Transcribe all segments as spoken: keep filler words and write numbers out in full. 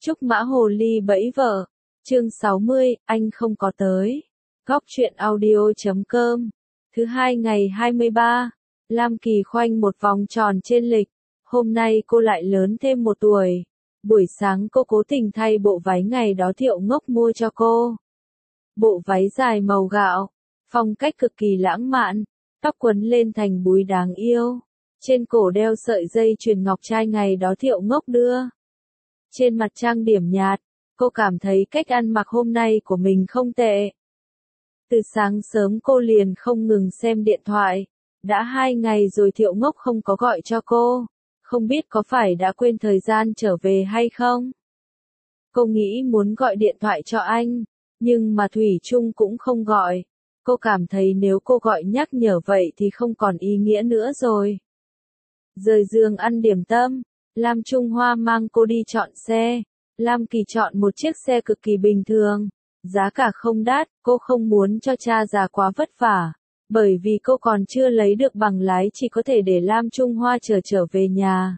Trúc Mã Hồ Ly bẫy vợ. Chương sáu mươi, anh không có tới. Góc truyện audio chấm com. Thứ hai ngày hai mươi ba, Lam Kỳ khoanh một vòng tròn trên lịch. Hôm nay cô lại lớn thêm một tuổi. Buổi sáng cô cố tình thay bộ váy ngày đó Thiệu Ngốc mua cho cô. Bộ váy dài màu gạo, phong cách cực kỳ lãng mạn, tóc quấn lên thành búi đáng yêu. Trên cổ đeo sợi dây chuyền ngọc trai ngày đó Thiệu Ngốc đưa. Trên mặt trang điểm nhạt, cô cảm thấy cách ăn mặc hôm nay của mình không tệ. Từ sáng sớm cô liền không ngừng xem điện thoại. Đã hai ngày rồi Thiệu Ngốc không có gọi cho cô. Không biết có phải đã quên thời gian trở về hay không? Cô nghĩ muốn gọi điện thoại cho anh, nhưng mà thủy chung cũng không gọi. Cô cảm thấy nếu cô gọi nhắc nhở vậy thì không còn ý nghĩa nữa rồi. Rời giường ăn điểm tâm, Lam Trung Hoa mang cô đi chọn xe. Lam Kỳ chọn một chiếc xe cực kỳ bình thường, giá cả không đắt, cô không muốn cho cha già quá vất vả. Bởi vì cô còn chưa lấy được bằng lái chỉ có thể để Lam Trung Hoa chờ trở về nhà.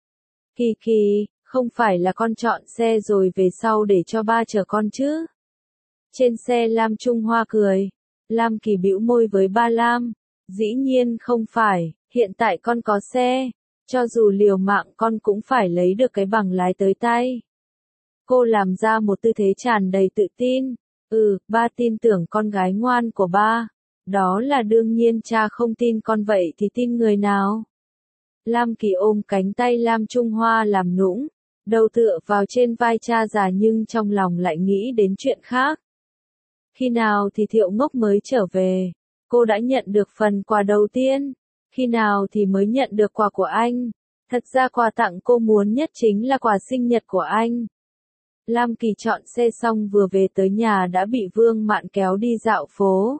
Kỳ Kỳ, không phải là con chọn xe rồi về sau để cho ba chở con chứ? Trên xe Lam Trung Hoa cười. Lam Kỳ bĩu môi với ba Lam. Dĩ nhiên không phải, hiện tại con có xe. Cho dù liều mạng con cũng phải lấy được cái bằng lái tới tay. Cô làm ra một tư thế tràn đầy tự tin. Ừ, ba tin tưởng con gái ngoan của ba. Đó là đương nhiên, cha không tin con vậy thì tin người nào? Lam Kỳ ôm cánh tay Lam Trung Hoa làm nũng, đầu tựa vào trên vai cha già nhưng trong lòng lại nghĩ đến chuyện khác. Khi nào thì Thiệu Ngốc mới trở về? Cô đã nhận được phần quà đầu tiên. Khi nào thì mới nhận được quà của anh? Thật ra quà tặng cô muốn nhất chính là quà sinh nhật của anh. Lam Kỳ chọn xe xong vừa về tới nhà đã bị Vương Mạn kéo đi dạo phố.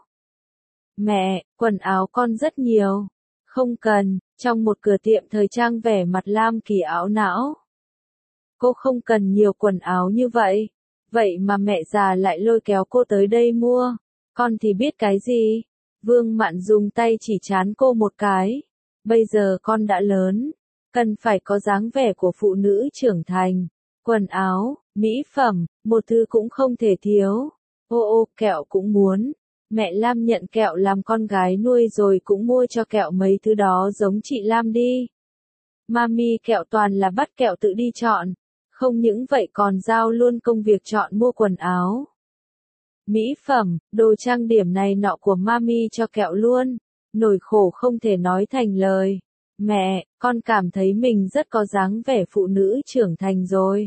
Mẹ, quần áo con rất nhiều. Không cần, trong một cửa tiệm thời trang vẻ mặt Lam Kỳ ảo não. Cô không cần nhiều quần áo như vậy. Vậy mà mẹ già lại lôi kéo cô tới đây mua. Con thì biết cái gì? Vương Mạn dùng tay chỉ trán cô một cái. Bây giờ con đã lớn, cần phải có dáng vẻ của phụ nữ trưởng thành. Quần áo, mỹ phẩm, một thứ cũng không thể thiếu. Ô ô, kẹo cũng muốn. Mẹ Lam nhận kẹo làm con gái nuôi rồi cũng mua cho kẹo mấy thứ đó giống chị Lam đi. Mami kẹo toàn là bắt kẹo tự đi chọn. Không những vậy còn giao luôn công việc chọn mua quần áo. Mỹ phẩm, đồ trang điểm này nọ của Mami cho kẹo luôn. Nổi khổ không thể nói thành lời. Mẹ, con cảm thấy mình rất có dáng vẻ phụ nữ trưởng thành rồi.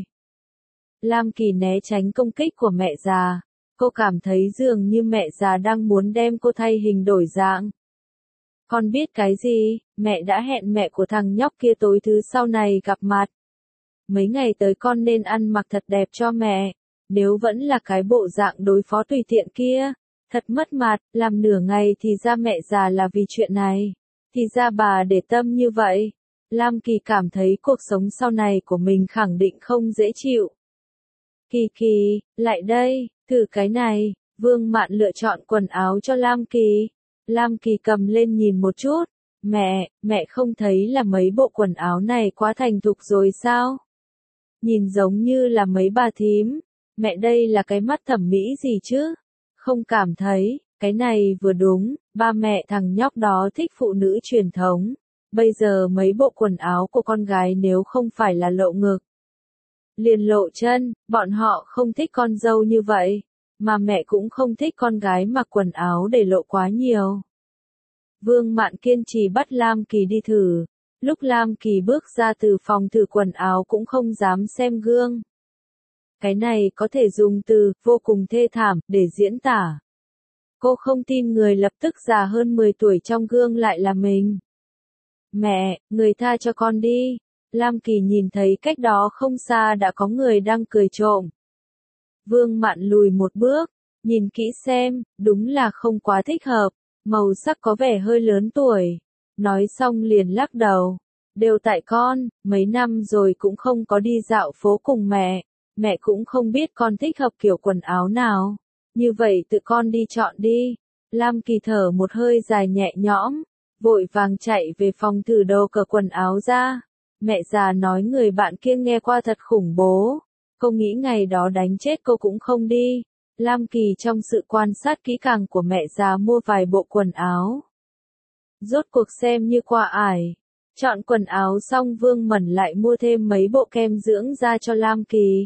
Lam Kỳ né tránh công kích của mẹ già. Cô cảm thấy dường như mẹ già đang muốn đem cô thay hình đổi dạng. Con biết cái gì, mẹ đã hẹn mẹ của thằng nhóc kia tối thứ sau này gặp mặt. Mấy ngày tới con nên ăn mặc thật đẹp cho mẹ. Nếu vẫn là cái bộ dạng đối phó tùy tiện kia, thật mất mặt, làm nửa ngày thì ra mẹ già là vì chuyện này. Thì ra bà để tâm như vậy. Lam Kỳ cảm thấy cuộc sống sau này của mình khẳng định không dễ chịu. Kỳ Kỳ, lại đây, thử cái này. Vương Mạn lựa chọn quần áo cho Lam Kỳ. Lam Kỳ cầm lên nhìn một chút. Mẹ, mẹ không thấy là mấy bộ quần áo này quá thành thục rồi sao? Nhìn giống như là mấy bà thím. Mẹ đây là cái mắt thẩm mỹ gì chứ? Không cảm thấy, cái này vừa đúng, ba mẹ thằng nhóc đó thích phụ nữ truyền thống. Bây giờ mấy bộ quần áo của con gái nếu không phải là lộ ngực, liền lộ chân, bọn họ không thích con dâu như vậy. Mà mẹ cũng không thích con gái mặc quần áo để lộ quá nhiều. Vương Mạn kiên trì bắt Lam Kỳ đi thử. Lúc Lam Kỳ bước ra từ phòng thử quần áo cũng không dám xem gương. Cái này có thể dùng từ vô cùng thê thảm để diễn tả. Cô không tin người lập tức già hơn mười tuổi trong gương lại là mình. Mẹ, người tha cho con đi. Lam Kỳ nhìn thấy cách đó không xa đã có người đang cười trộm. Vương Mạn lùi một bước, nhìn kỹ xem, đúng là không quá thích hợp, màu sắc có vẻ hơi lớn tuổi. Nói xong liền lắc đầu. Đều tại con, mấy năm rồi cũng không có đi dạo phố cùng mẹ. Mẹ cũng không biết con thích hợp kiểu quần áo nào. Như vậy tự con đi chọn đi. Lam Kỳ thở một hơi dài nhẹ nhõm, vội vàng chạy về phòng thử đồ cởi quần áo ra. Mẹ già nói người bạn kia nghe qua thật khủng bố. Cô nghĩ ngày đó đánh chết cô cũng không đi. Lam Kỳ trong sự quan sát kỹ càng của mẹ già mua vài bộ quần áo. Rốt cuộc xem như qua ải. Chọn quần áo xong Vương Mẩn lại mua thêm mấy bộ kem dưỡng da cho Lam Kỳ.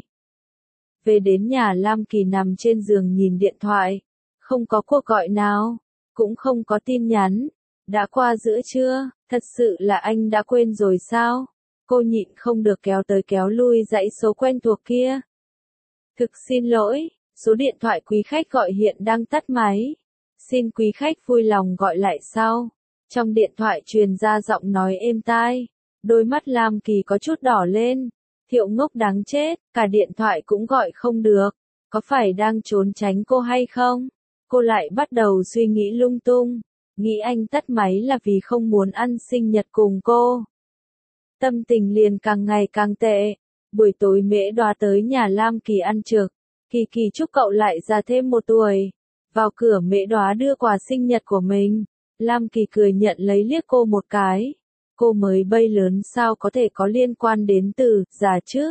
Về đến nhà Lam Kỳ nằm trên giường nhìn điện thoại. Không có cuộc gọi nào. Cũng không có tin nhắn. Đã qua giữa trưa, thật sự là anh đã quên rồi sao? Cô nhịn không được kéo tới kéo lui dãy số quen thuộc kia. Thực xin lỗi, số điện thoại quý khách gọi hiện đang tắt máy. Xin quý khách vui lòng gọi lại sau. Trong điện thoại truyền ra giọng nói êm tai. Đôi mắt Lam Kỳ có chút đỏ lên. Thiệu Ngốc đáng chết, cả điện thoại cũng gọi không được. Có phải đang trốn tránh cô hay không? Cô lại bắt đầu suy nghĩ lung tung. Nghĩ anh tắt máy là vì không muốn ăn sinh nhật cùng cô. Tâm tình liền càng ngày càng tệ. Buổi tối Mễ Đoá tới nhà Lam Kỳ ăn trực. Kỳ Kỳ chúc cậu lại già thêm một tuổi. Vào cửa Mễ Đoá đưa quà sinh nhật của mình. Lam Kỳ cười nhận lấy liếc cô một cái. Cô mới bay lớn sao có thể có liên quan đến từ già chứ?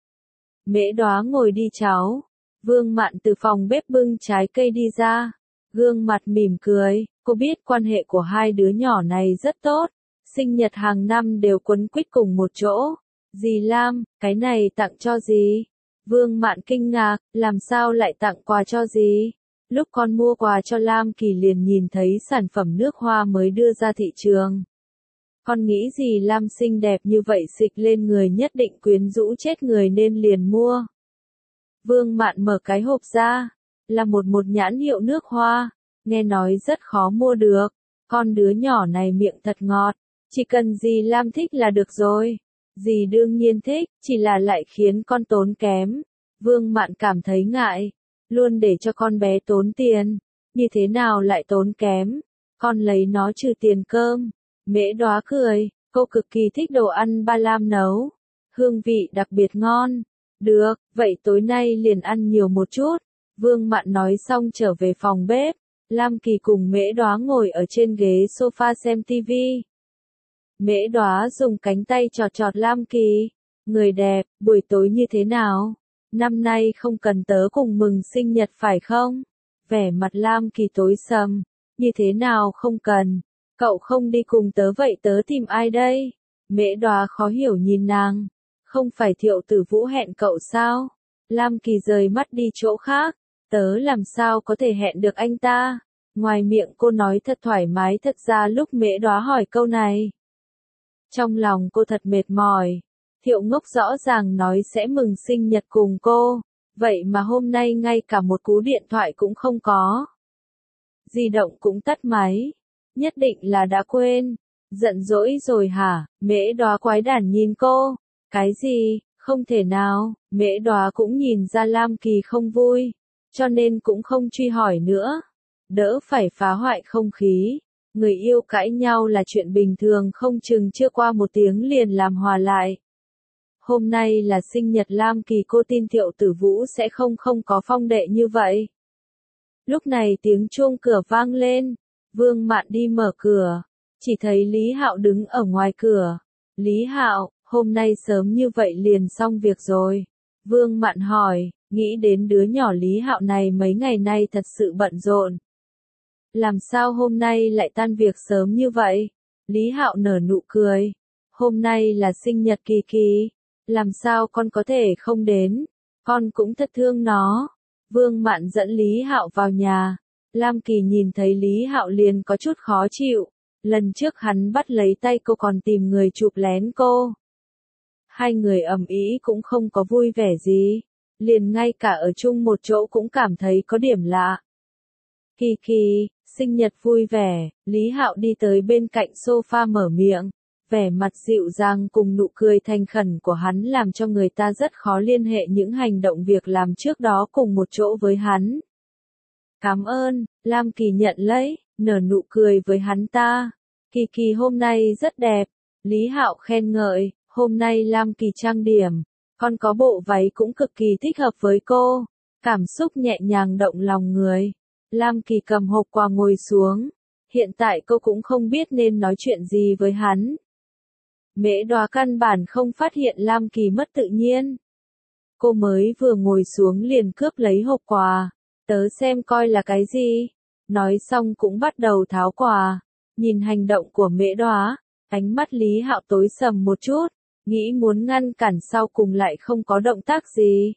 Mễ Đoá ngồi đi cháu. Vương Mạn từ phòng bếp bưng trái cây đi ra. Gương mặt mỉm cười. Cô biết quan hệ của hai đứa nhỏ này rất tốt. Sinh nhật hàng năm đều quấn quýt cùng một chỗ. Dì Lam, cái này tặng cho dì. Vương Mạn kinh ngạc, làm sao lại tặng quà cho dì? Lúc con mua quà cho Lam Kỳ liền nhìn thấy sản phẩm nước hoa mới đưa ra thị trường. Con nghĩ dì Lam xinh đẹp như vậy xịt lên người nhất định quyến rũ chết người nên liền mua. Vương Mạn mở cái hộp ra, là một một nhãn hiệu nước hoa, nghe nói rất khó mua được. Con đứa nhỏ này miệng thật ngọt, chỉ cần dì Lam thích là được rồi. Dì đương nhiên thích, chỉ là lại khiến con tốn kém. Vương Mạn cảm thấy ngại, luôn để cho con bé tốn tiền, như thế nào lại tốn kém, con lấy nó trừ tiền cơm. Mễ Đoá cười, cô cực kỳ thích đồ ăn ba Lam nấu, hương vị đặc biệt ngon. Được, vậy tối nay liền ăn nhiều một chút. Vương Mạn nói xong trở về phòng bếp. Lam Kỳ cùng Mễ Đoá ngồi ở trên ghế sofa xem tivi. Mễ Đoá dùng cánh tay chọt chọt Lam Kỳ. Người đẹp, buổi tối như thế nào? Năm nay không cần tớ cùng mừng sinh nhật phải không? Vẻ mặt Lam Kỳ tối sầm. Như thế nào không cần? Cậu không đi cùng tớ vậy tớ tìm ai đây? Mễ Đoá khó hiểu nhìn nàng. Không phải Thiệu Tử Vũ hẹn cậu sao? Lam Kỳ rời mắt đi chỗ khác. Tớ làm sao có thể hẹn được anh ta? Ngoài miệng cô nói thật thoải mái, thật ra lúc Mễ Đoá hỏi câu này, trong lòng cô thật mệt mỏi. Thiệu Ngốc rõ ràng nói sẽ mừng sinh nhật cùng cô, vậy mà hôm nay ngay cả một cú điện thoại cũng không có. Di động cũng tắt máy, nhất định là đã quên. Giận dỗi rồi hả? Mễ Đoá quái đản nhìn cô. Cái gì? Không thể nào. Mễ Đoá cũng nhìn ra Lam Kỳ không vui, cho nên cũng không truy hỏi nữa. Đỡ phải phá hoại không khí. Người yêu cãi nhau là chuyện bình thường, không chừng chưa qua một tiếng liền làm hòa lại. Hôm nay là sinh nhật Lam Kỳ, cô tin Thiệu Tử Vũ sẽ không không có phong đệ như vậy. Lúc này tiếng chuông cửa vang lên. Vương Mạn đi mở cửa, chỉ thấy Lý Hạo đứng ở ngoài cửa. Lý Hạo, hôm nay sớm như vậy liền xong việc rồi. Vương Mạn hỏi, nghĩ đến đứa nhỏ Lý Hạo này mấy ngày nay thật sự bận rộn. Làm sao hôm nay lại tan việc sớm như vậy? Lý Hạo nở nụ cười. Hôm nay là sinh nhật Kỳ Kỳ. Làm sao con có thể không đến? Con cũng thật thương nó. Vương Mạn dẫn Lý Hạo vào nhà. Lam Kỳ nhìn thấy Lý Hạo liền có chút khó chịu. Lần trước hắn bắt lấy tay cô còn tìm người chụp lén cô. Hai người ầm ĩ cũng không có vui vẻ gì. Liền ngay cả ở chung một chỗ cũng cảm thấy có điểm lạ. Kỳ Kỳ, sinh nhật vui vẻ. Lý Hạo đi tới bên cạnh sofa mở miệng. Vẻ mặt dịu dàng cùng nụ cười thành khẩn của hắn làm cho người ta rất khó liên hệ những hành động việc làm trước đó cùng một chỗ với hắn. Cảm ơn. Lam Kỳ nhận lấy, nở nụ cười với hắn ta. Kỳ Kỳ hôm nay rất đẹp. Lý Hạo khen ngợi, hôm nay Lam Kỳ trang điểm, còn có bộ váy cũng cực kỳ thích hợp với cô. Cảm xúc nhẹ nhàng động lòng người. Lam Kỳ cầm hộp quà ngồi xuống. Hiện tại cô cũng không biết nên nói chuyện gì với hắn. Mễ Đoá căn bản không phát hiện Lam Kỳ mất tự nhiên. Cô mới vừa ngồi xuống liền cướp lấy hộp quà. Tớ xem coi là cái gì. Nói xong cũng bắt đầu tháo quà. Nhìn hành động của Mễ Đóa, ánh mắt Lý Hạo tối sầm một chút, nghĩ muốn ngăn cản sau cùng lại không có động tác gì.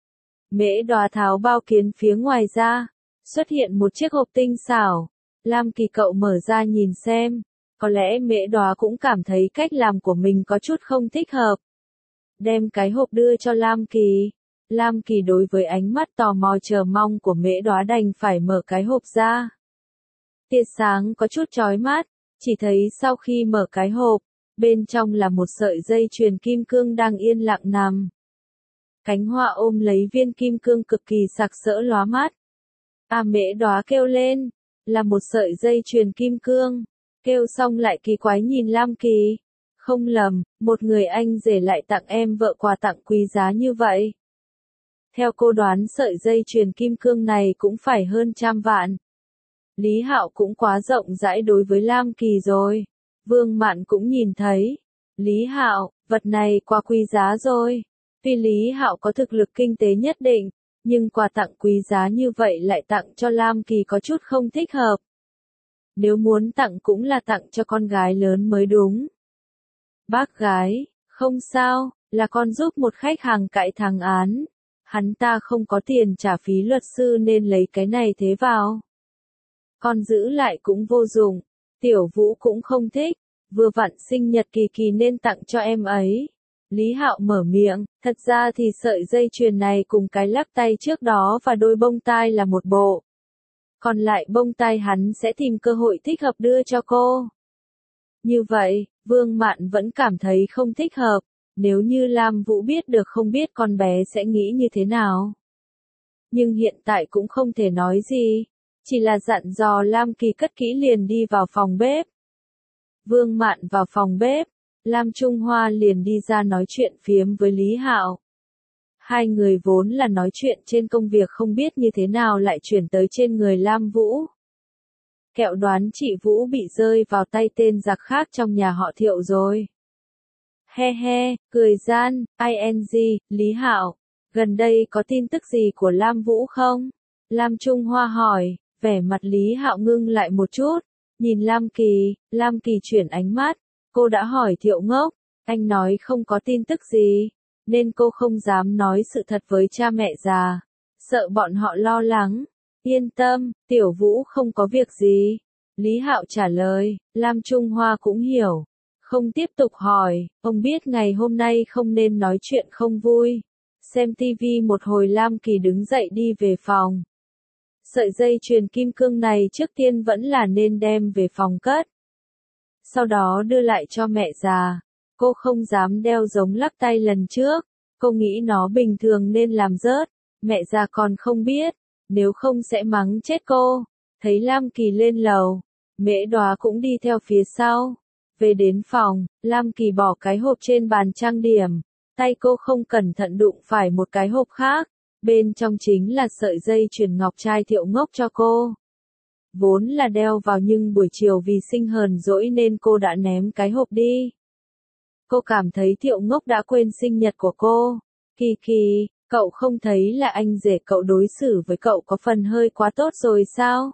Mễ Đóa tháo bao kiến phía ngoài ra, xuất hiện một chiếc hộp tinh xảo. Lam Kỳ cậu mở ra nhìn xem, có lẽ Mễ Đóa cũng cảm thấy cách làm của mình có chút không thích hợp. Đem cái hộp đưa cho Lam Kỳ. Lam Kỳ đối với ánh mắt tò mò chờ mong của Mễ Đóa đành phải mở cái hộp ra. Tia sáng có chút chói mắt, chỉ thấy sau khi mở cái hộp, bên trong là một sợi dây chuyền kim cương đang yên lặng nằm. Cánh hoa ôm lấy viên kim cương cực kỳ sặc sỡ lóa mắt. À, Mễ Đóa kêu lên, là một sợi dây chuyền kim cương. Kêu xong lại kỳ quái nhìn Lam Kỳ. Không lầm, một người anh rể lại tặng em vợ quà tặng quý giá như vậy. Theo cô đoán sợi dây chuyền kim cương này cũng phải hơn trăm vạn. Lý Hạo cũng quá rộng rãi đối với Lam Kỳ rồi. Vương Mạn cũng nhìn thấy. Lý Hạo, vật này quá quý giá rồi. Tuy Lý Hạo có thực lực kinh tế nhất định, nhưng quà tặng quý giá như vậy lại tặng cho Lam Kỳ có chút không thích hợp. Nếu muốn tặng cũng là tặng cho con gái lớn mới đúng. Bác gái, không sao, là con giúp một khách hàng cãi thắng án. Hắn ta không có tiền trả phí luật sư nên lấy cái này thế vào. Con giữ lại cũng vô dụng, Tiểu Vũ cũng không thích, vừa vặn sinh nhật Kỳ Kỳ nên tặng cho em ấy. Lý Hạo mở miệng, thật ra thì sợi dây chuyền này cùng cái lắc tay trước đó và đôi bông tai là một bộ. Còn lại bông tai hắn sẽ tìm cơ hội thích hợp đưa cho cô. Như vậy, Vương Mạn vẫn cảm thấy không thích hợp, nếu như Lam Vũ biết được không biết con bé sẽ nghĩ như thế nào. Nhưng hiện tại cũng không thể nói gì, chỉ là dặn dò Lam Kỳ cất kỹ liền đi vào phòng bếp. Vương Mạn vào phòng bếp, Lam Trung Hoa liền đi ra nói chuyện phiếm với Lý Hạo. Hai người vốn là nói chuyện trên công việc không biết như thế nào lại chuyển tới trên người Lam Vũ. Kẹo đoán chị Vũ bị rơi vào tay tên giặc khác trong nhà họ Thiệu rồi. He he, cười gian, ing, Lý Hạo, gần đây có tin tức gì của Lam Vũ không? Lam Trung Hoa hỏi, vẻ mặt Lý Hạo ngưng lại một chút, nhìn Lam Kỳ, Lam Kỳ chuyển ánh mắt, cô đã hỏi Thiệu Ngốc, anh nói không có tin tức gì, nên cô không dám nói sự thật với cha mẹ già, sợ bọn họ lo lắng. Yên tâm, Tiểu Vũ không có việc gì. Lý Hạo trả lời, Lam Trung Hoa cũng hiểu. Không tiếp tục hỏi, ông biết ngày hôm nay không nên nói chuyện không vui. Xem tivi một hồi Lam Kỳ đứng dậy đi về phòng. Sợi dây chuyền kim cương này trước tiên vẫn là nên đem về phòng cất. Sau đó đưa lại cho mẹ già. Cô không dám đeo giống lắc tay lần trước. Cô nghĩ nó bình thường nên làm rớt. Mẹ già còn không biết. Nếu không sẽ mắng chết cô. Thấy Lam Kỳ lên lầu, Mễ Đóa cũng đi theo phía sau. Về đến phòng, Lam Kỳ bỏ cái hộp trên bàn trang điểm. Tay cô không cẩn thận đụng phải một cái hộp khác. Bên trong chính là sợi dây chuyền ngọc trai Thiệu Ngốc cho cô. Vốn là đeo vào nhưng buổi chiều vì sinh hờn dỗi nên cô đã ném cái hộp đi. Cô cảm thấy Thiệu Ngốc đã quên sinh nhật của cô. Kỳ Kỳ, cậu không thấy là anh rể cậu đối xử với cậu có phần hơi quá tốt rồi sao?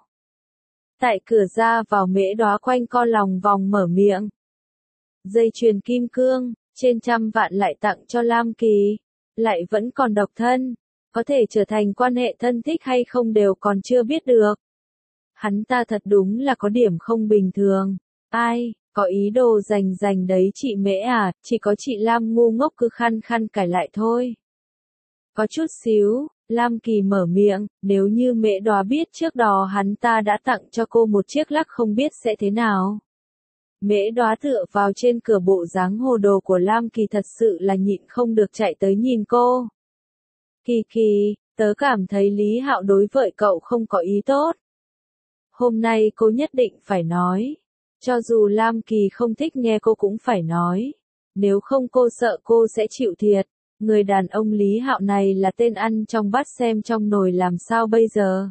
Tại cửa ra vào Mễ Đóa quanh co lòng vòng mở miệng. Dây chuyền kim cương, trên trăm vạn lại tặng cho Lam Kỳ, lại vẫn còn độc thân, có thể trở thành quan hệ thân thích hay không đều còn chưa biết được. Hắn ta thật đúng là có điểm không bình thường. Ai, có ý đồ giành giành đấy chị Mễ à, chỉ có chị Lam ngu ngốc cứ khăn khăn cải lại thôi. Có chút xíu, Lam Kỳ mở miệng, nếu như Mễ Đóa biết trước đó hắn ta đã tặng cho cô một chiếc lắc không biết sẽ thế nào. Mễ Đóa tựa vào trên cửa bộ dáng hồ đồ của Lam Kỳ thật sự là nhịn không được chạy tới nhìn cô. Kỳ Kỳ, tớ cảm thấy Lý Hạo đối với cậu không có ý tốt. Hôm nay cô nhất định phải nói. Cho dù Lam Kỳ không thích nghe cô cũng phải nói. Nếu không cô sợ cô sẽ chịu thiệt. Người đàn ông Lý Hạo này là tên ăn trong bát xem trong nồi làm sao bây giờ.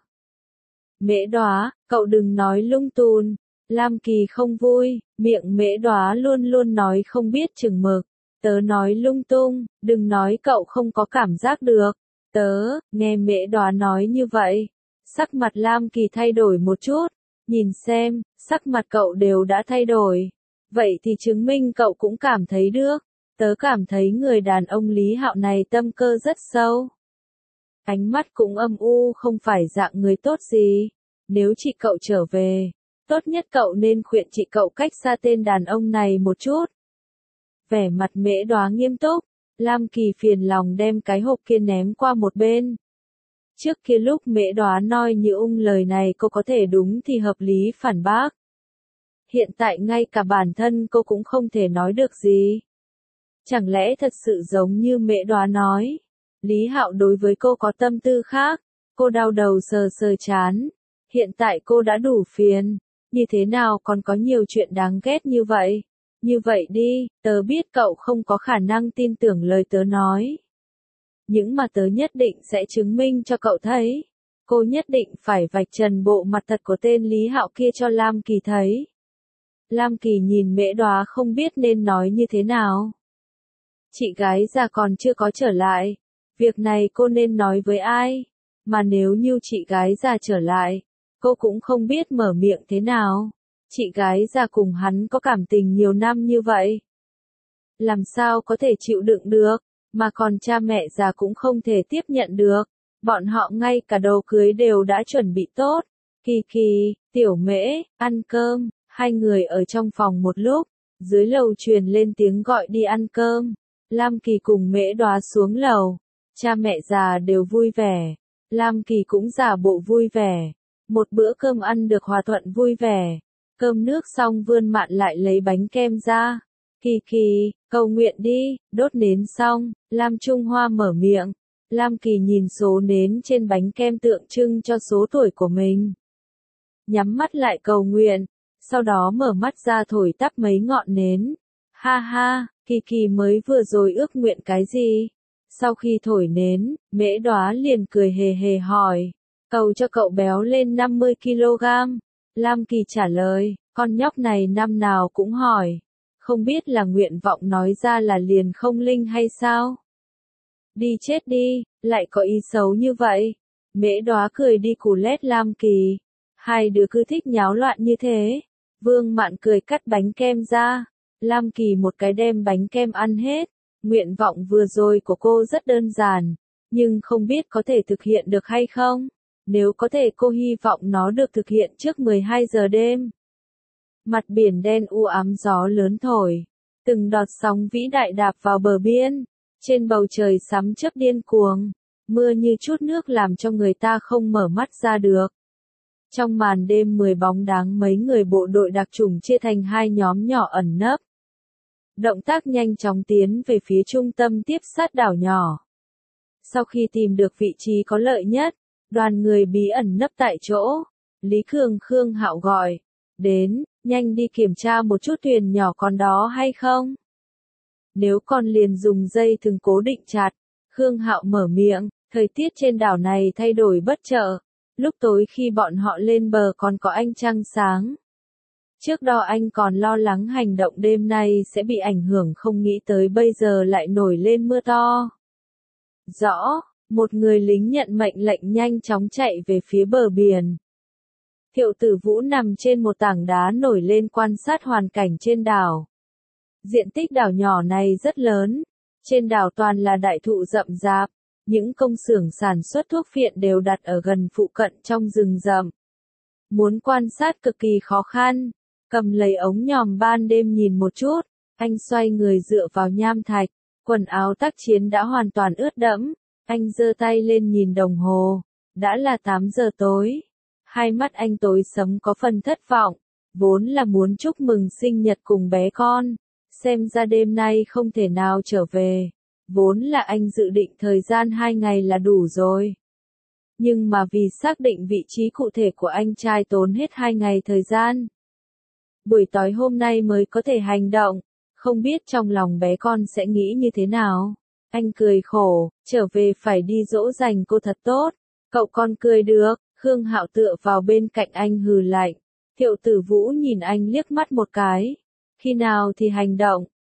Mễ Đóa, cậu đừng nói lung tung. Lam Kỳ không vui, miệng Mễ Đóa luôn luôn nói không biết chừng mực. Tớ nói lung tung, đừng nói cậu không có cảm giác được. Tớ, nghe Mễ Đoá nói như vậy. Sắc mặt Lam Kỳ thay đổi một chút. Nhìn xem, sắc mặt cậu đều đã thay đổi. Vậy thì chứng minh cậu cũng cảm thấy được. Tớ cảm thấy người đàn ông Lý Hạo này tâm cơ rất sâu. Ánh mắt cũng âm u, không phải dạng người tốt gì. Nếu chị cậu trở về, tốt nhất cậu nên khuyên chị cậu cách xa tên đàn ông này một chút. Vẻ mặt Mễ Đoá nghiêm túc, Lam Kỳ phiền lòng đem cái hộp kia ném qua một bên. Trước kia lúc Mễ Đoá nói như ung lời này cô có thể đúng thì hợp lý phản bác. Hiện tại ngay cả bản thân cô cũng không thể nói được gì. Chẳng lẽ thật sự giống như Mễ Đoá nói, Lý Hạo đối với cô có tâm tư khác, cô đau đầu sờ sờ chán. Hiện tại cô đã đủ phiền, như thế nào còn có nhiều chuyện đáng ghét như vậy. Như vậy đi, tớ biết cậu không có khả năng tin tưởng lời tớ nói. Nhưng mà tớ nhất định sẽ chứng minh cho cậu thấy. Cô nhất định phải vạch trần bộ mặt thật của tên Lý Hạo kia cho Lam Kỳ thấy. Lam Kỳ nhìn Mễ Đoá không biết nên nói như thế nào. Chị gái già còn chưa có trở lại. Việc này cô nên nói với ai? Mà nếu như chị gái già trở lại, cô cũng không biết mở miệng thế nào. Chị gái già cùng hắn có cảm tình nhiều năm như vậy. Làm sao có thể chịu đựng được, mà còn cha mẹ già cũng không thể tiếp nhận được. Bọn họ ngay cả đồ cưới đều đã chuẩn bị tốt. Kỳ Kỳ, Tiểu Mễ, ăn cơm. Hai người ở trong phòng một lúc, dưới lầu truyền lên tiếng gọi đi ăn cơm. Lam Kỳ cùng Mễ Đoá xuống lầu. Cha mẹ già đều vui vẻ. Lam Kỳ cũng giả bộ vui vẻ. Một bữa cơm ăn được hòa thuận vui vẻ. Cơm nước xong Vươn Mạn lại lấy bánh kem ra. Kỳ Kỳ, cầu nguyện đi. Đốt nến xong, Lam Trung Hoa mở miệng. Lam Kỳ nhìn số nến trên bánh kem tượng trưng cho số tuổi của mình. Nhắm mắt lại cầu nguyện. Sau đó mở mắt ra thổi tắt mấy ngọn nến. Ha ha, Kỳ Kỳ mới vừa rồi ước nguyện cái gì? Sau khi thổi nến, Mễ Đoá liền cười hề hề hỏi. Cầu cho cậu béo lên năm mươi ki lô gam. Lam Kỳ trả lời, con nhóc này năm nào cũng hỏi. Không biết là nguyện vọng nói ra là liền không linh hay sao? Đi chết đi, lại có ý xấu như vậy. Mễ Đoá cười đi cù lét Lam Kỳ. Hai đứa cứ thích nháo loạn như thế. Vương Mạn cười cắt bánh kem ra. Lam Kỳ một cái đem bánh kem ăn hết. Nguyện vọng vừa rồi của cô rất đơn giản, nhưng không biết có thể thực hiện được hay không. Nếu có thể cô hy vọng nó được thực hiện trước mười hai giờ đêm. Mặt biển đen u ám gió lớn thổi. Từng đọt sóng vĩ đại đạp vào bờ biển. Trên bầu trời sấm chớp điên cuồng. Mưa như chút nước làm cho người ta không mở mắt ra được. Trong màn đêm mười bóng dáng mấy người bộ đội đặc chủng chia thành hai nhóm nhỏ ẩn nấp. Động tác nhanh chóng tiến về phía trung tâm tiếp sát đảo nhỏ. Sau khi tìm được vị trí có lợi nhất, đoàn người bí ẩn nấp tại chỗ. Lý Cường Khương Hạo gọi. Đến, nhanh đi kiểm tra một chút thuyền nhỏ còn đó hay không. Nếu còn liền dùng dây thừng cố định chặt. Khương Hạo mở miệng, thời tiết trên đảo này thay đổi bất chợt. Lúc tối khi bọn họ lên bờ còn có ánh trăng sáng. Trước đó anh còn lo lắng hành động đêm nay sẽ bị ảnh hưởng, không nghĩ tới bây giờ lại nổi lên mưa to. Rõ, một người lính nhận mệnh lệnh nhanh chóng chạy về phía bờ biển. Thiệu Tử Vũ nằm trên một tảng đá nổi lên quan sát hoàn cảnh trên đảo. Diện tích đảo nhỏ này rất lớn. Trên đảo toàn là đại thụ rậm rạp. Những công xưởng sản xuất thuốc phiện đều đặt ở gần phụ cận trong rừng rậm. Muốn quan sát cực kỳ khó khăn. Cầm lấy ống nhòm ban đêm nhìn một chút, anh xoay người dựa vào nham thạch, quần áo tác chiến đã hoàn toàn ướt đẫm, anh giơ tay lên nhìn đồng hồ, đã là tám giờ tối. Hai mắt anh tối sẫm có phần thất vọng, vốn là muốn chúc mừng sinh nhật cùng bé con, xem ra đêm nay không thể nào trở về, vốn là anh dự định thời gian hai ngày là đủ rồi. Nhưng mà vì xác định vị trí cụ thể của anh trai tốn hết hai ngày thời gian. Buổi tối hôm nay mới có thể hành động, không biết trong lòng bé con sẽ nghĩ như thế nào. Anh cười khổ, trở về phải đi dỗ dành cô thật tốt. Cậu con cười được, Khương Hạo tựa vào bên cạnh anh hừ lạnh. Thiệu Tử Vũ nhìn anh liếc mắt một cái. Khi nào thì hành động?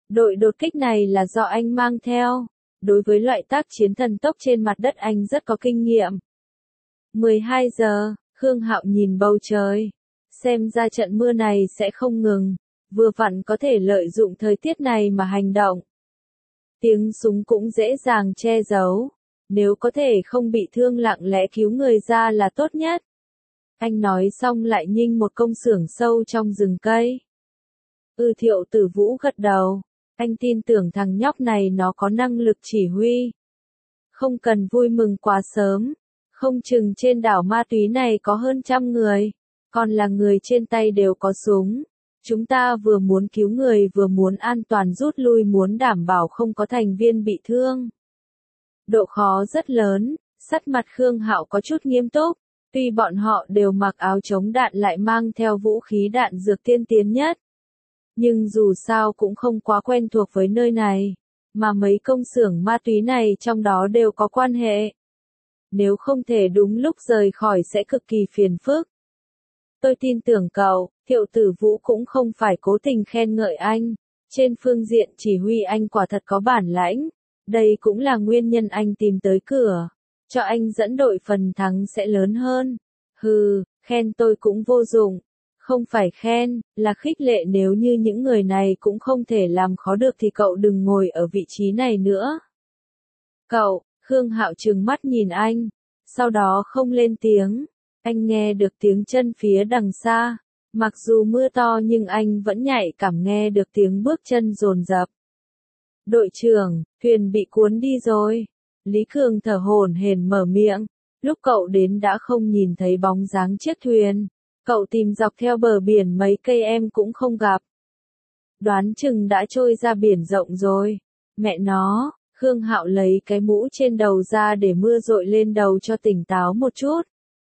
Đội đột kích này là do anh mang theo. Đối với loại tác chiến thần tốc trên mặt đất anh rất có kinh nghiệm. mười hai giờ, Khương Hạo nhìn bầu trời. Xem ra trận mưa này sẽ không ngừng. Vừa vặn có thể lợi dụng thời tiết này mà hành động. Tiếng súng cũng dễ dàng che giấu. Nếu có thể không bị thương lặng lẽ cứu người ra là tốt nhất. Anh nói xong lại nhinh một công xưởng sâu trong rừng cây. Ừ, Thiệu Tử Vũ gật đầu. Anh tin tưởng thằng nhóc này nó có năng lực chỉ huy. Không cần vui mừng quá sớm. Không chừng trên đảo ma túy này có hơn trăm người. Còn là người trên tay đều có súng. Chúng ta vừa muốn cứu người vừa muốn an toàn rút lui, muốn đảm bảo không có thành viên bị thương. Độ khó rất lớn. Sắc mặt Khương Hạo có chút nghiêm túc. Tuy bọn họ đều mặc áo chống đạn lại mang theo vũ khí đạn dược tiên tiến nhất. Nhưng dù sao cũng không quá quen thuộc với nơi này. Mà mấy công xưởng ma túy này trong đó đều có quan hệ. Nếu không thể đúng lúc rời khỏi sẽ cực kỳ phiền phức. Tôi tin tưởng cậu. Thiệu Tử Vũ cũng không phải cố tình khen ngợi anh. Trên phương diện chỉ huy anh quả thật có bản lãnh. Đây cũng là nguyên nhân anh tìm tới cửa. Cho anh dẫn đội phần thắng sẽ lớn hơn. Hừ, khen tôi cũng vô dụng. Không phải khen, là khích lệ, nếu như những người này cũng không thể làm khó được thì cậu đừng ngồi ở vị trí này nữa. Cậu, Khương Hạo trừng mắt nhìn anh. Sau đó không lên tiếng. Anh nghe được tiếng chân phía đằng xa. Mặc dù mưa to nhưng anh vẫn nhạy cảm nghe được tiếng bước chân dồn dập. Đội trưởng, thuyền bị cuốn đi rồi. Lý Cường thở hổn hển mở miệng. Lúc cậu đến đã không nhìn thấy bóng dáng chiếc thuyền. Cậu tìm dọc theo bờ biển mấy cây em cũng không gặp. Đoán chừng đã trôi ra biển rộng rồi. Mẹ nó, Khương Hạo lấy cái mũ trên đầu ra để mưa dội lên đầu cho tỉnh táo một chút.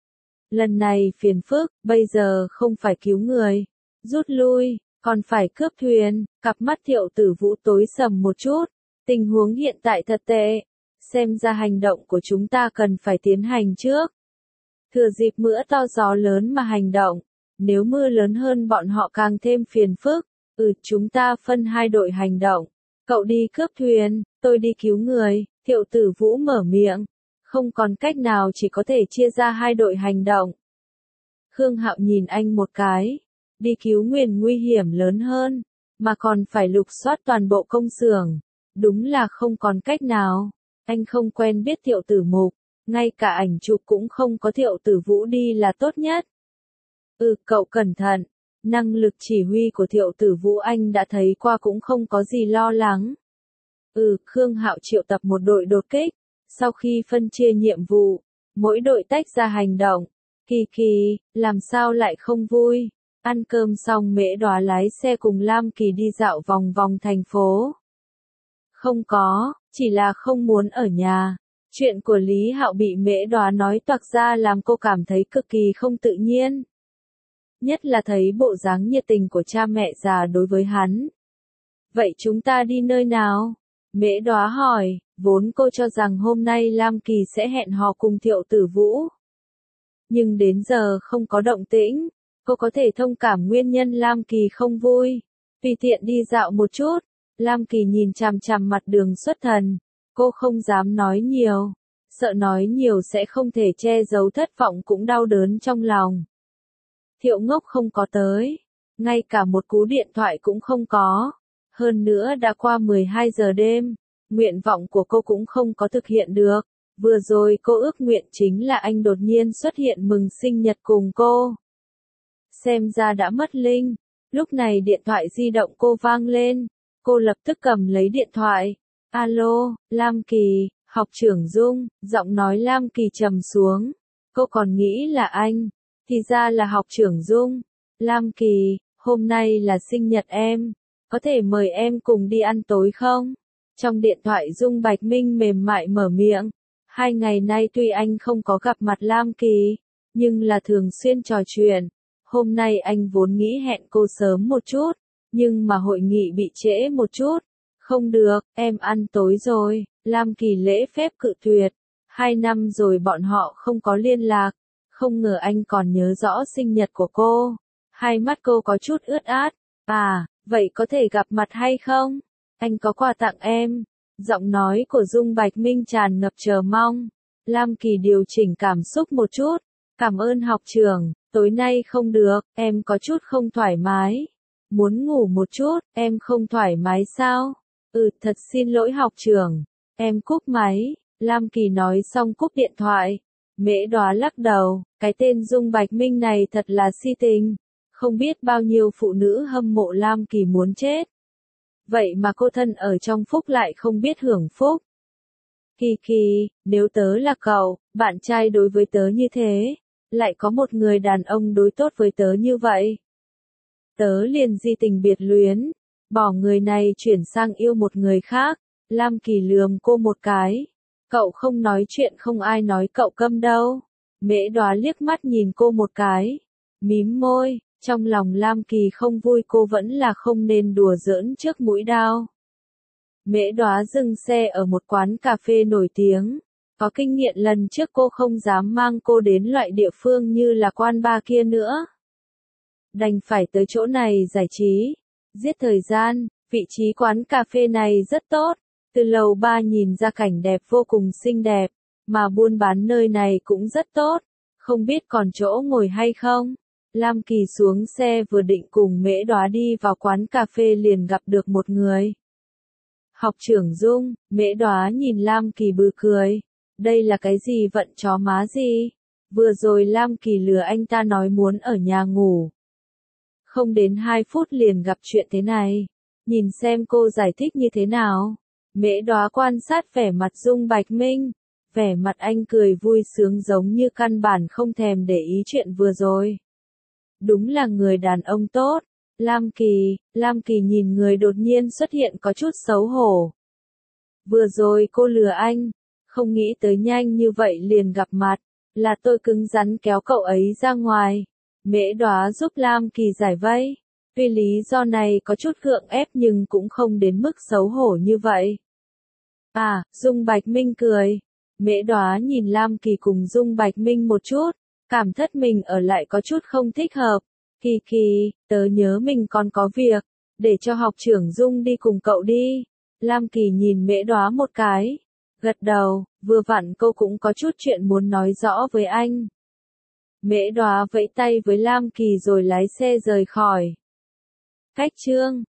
Lần này phiền phức, bây giờ không phải cứu người. Rút lui, còn phải cướp thuyền. Cặp mắt Thiệu Tử Vũ tối sầm một chút. Tình huống hiện tại thật tệ. Xem ra hành động của chúng ta cần phải tiến hành trước. Thừa dịp mưa to gió lớn mà hành động. Nếu mưa lớn hơn bọn họ càng thêm phiền phức. Ừ, chúng ta phân hai đội hành động. Cậu đi cướp thuyền, tôi đi cứu người. Thiệu Tử Vũ mở miệng. Không còn cách nào, chỉ có thể chia ra hai đội hành động. Khương Hạo nhìn anh một cái. Đi cứu Nguyền nguy hiểm lớn hơn. Mà còn phải lục soát toàn bộ công xưởng. Đúng là không còn cách nào. Anh không quen biết Thiệu Tử Mục. Ngay cả ảnh chụp cũng không có, Thiệu Tử Vũ đi là tốt nhất. Ừ, cậu cẩn thận. Năng lực chỉ huy của Thiệu Tử Vũ anh đã thấy qua, cũng không có gì lo lắng. Ừ, Khương Hạo triệu tập một đội đột kích. Sau khi phân chia nhiệm vụ, mỗi đội tách ra hành động. Kỳ Kỳ, làm sao lại không vui? Ăn cơm xong Mễ Đóa lái xe cùng Lam Kỳ đi dạo vòng vòng thành phố. Không có, chỉ là không muốn ở nhà. Chuyện của Lý Hạo bị Mễ Đóa nói toạc ra làm cô cảm thấy cực kỳ không tự nhiên. Nhất là thấy bộ dáng nhiệt tình của cha mẹ già đối với hắn. Vậy chúng ta đi nơi nào? Mễ Đóa hỏi, vốn cô cho rằng hôm nay Lam Kỳ sẽ hẹn hò cùng Thiệu Tử Vũ. Nhưng đến giờ không có động tĩnh, cô có thể thông cảm nguyên nhân Lam Kỳ không vui. Tùy tiện đi dạo một chút. Lam Kỳ nhìn chằm chằm mặt Đường Xuất Thần. Cô không dám nói nhiều. Sợ nói nhiều sẽ không thể che giấu thất vọng cũng đau đớn trong lòng. Thiệu Ngốc không có tới. Ngay cả một cú điện thoại cũng không có. Hơn nữa đã qua mười hai giờ đêm. Nguyện vọng của cô cũng không có thực hiện được. Vừa rồi cô ước nguyện chính là anh đột nhiên xuất hiện mừng sinh nhật cùng cô. Xem ra đã mất linh. Lúc này điện thoại di động cô vang lên. Cô lập tức cầm lấy điện thoại. Alo, Lam Kỳ, học trưởng Dung. Giọng nói Lam Kỳ trầm xuống. Cô còn nghĩ là anh. Thì ra là học trưởng Dung. Lam Kỳ, hôm nay là sinh nhật em. Có thể mời em cùng đi ăn tối không? Trong điện thoại Dung Bạch Minh mềm mại mở miệng. Hai ngày nay tuy anh không có gặp mặt Lam Kỳ, nhưng là thường xuyên trò chuyện. Hôm nay anh vốn nghĩ hẹn cô sớm một chút, nhưng mà hội nghị bị trễ một chút. Không được, em ăn tối rồi. Lam Kỳ lễ phép cự tuyệt. Hai năm rồi bọn họ không có liên lạc. Không ngờ anh còn nhớ rõ sinh nhật của cô. Hai mắt cô có chút ướt át. À, vậy có thể gặp mặt hay không? Anh có quà tặng em. Giọng nói của Dung Bạch Minh tràn ngập chờ mong. Lam Kỳ điều chỉnh cảm xúc một chút. Cảm ơn học trưởng, tối nay không được, em có chút không thoải mái. Muốn ngủ một chút, em không thoải mái sao? Ừ, thật xin lỗi học trưởng. Em cúp máy. Lam Kỳ nói xong cúp điện thoại. Mễ Đóa lắc đầu, cái tên Dung Bạch Minh này thật là si tình. Không biết bao nhiêu phụ nữ hâm mộ Lam Kỳ muốn chết. Vậy mà cô thân ở trong phúc lại không biết hưởng phúc. Kỳ Kỳ, nếu tớ là cậu, bạn trai đối với tớ như thế, lại có một người đàn ông đối tốt với tớ như vậy. Tớ liền di tình biệt luyến, bỏ người này chuyển sang yêu một người khác. Lam Kỳ lườm cô một cái. Cậu không nói chuyện không ai nói cậu câm đâu. Mễ Đóa liếc mắt nhìn cô một cái. Mím môi, trong lòng Lam Kỳ không vui, cô vẫn là không nên đùa giỡn trước mũi đao. Mễ Đóa dừng xe ở một quán cà phê nổi tiếng. Có kinh nghiệm lần trước cô không dám mang cô đến loại địa phương như là quán bar kia nữa. Đành phải tới chỗ này giải trí, giết thời gian. Vị trí quán cà phê này rất tốt. Từ lầu ba nhìn ra cảnh đẹp vô cùng xinh đẹp, mà buôn bán nơi này cũng rất tốt. Không biết còn chỗ ngồi hay không? Lam Kỳ xuống xe vừa định cùng Mễ Đóa đi vào quán cà phê liền gặp được một người. Học trưởng Dung. Mễ Đóa nhìn Lam Kỳ bừ cười. Đây là cái gì vận chó má gì? Vừa rồi Lam Kỳ lừa anh ta nói muốn ở nhà ngủ. Không đến hai phút liền gặp chuyện thế này. Nhìn xem cô giải thích như thế nào. Mễ Đóa quan sát vẻ mặt Dung Bạch Minh. Vẻ mặt anh cười vui sướng giống như căn bản không thèm để ý chuyện vừa rồi. Đúng là người đàn ông tốt. Lam Kỳ, Lam Kỳ nhìn người đột nhiên xuất hiện có chút xấu hổ. Vừa rồi cô lừa anh, không nghĩ tới nhanh như vậy liền gặp mặt, là tôi cứng rắn kéo cậu ấy ra ngoài. Mễ Đóa giúp Lam Kỳ giải vây. Tuy lý do này có chút gượng ép nhưng cũng không đến mức xấu hổ như vậy. À, Dung Bạch Minh cười. Mễ Đóa nhìn Lam Kỳ cùng Dung Bạch Minh một chút, cảm thất mình ở lại có chút không thích hợp. Kỳ Kỳ, tớ nhớ mình còn có việc, để cho học trưởng Dung đi cùng cậu đi. Lam Kỳ nhìn Mễ Đóa một cái, gật đầu, vừa vặn cô cũng có chút chuyện muốn nói rõ với anh. Mễ Đóa vẫy tay với Lam Kỳ rồi lái xe rời khỏi. Cách chương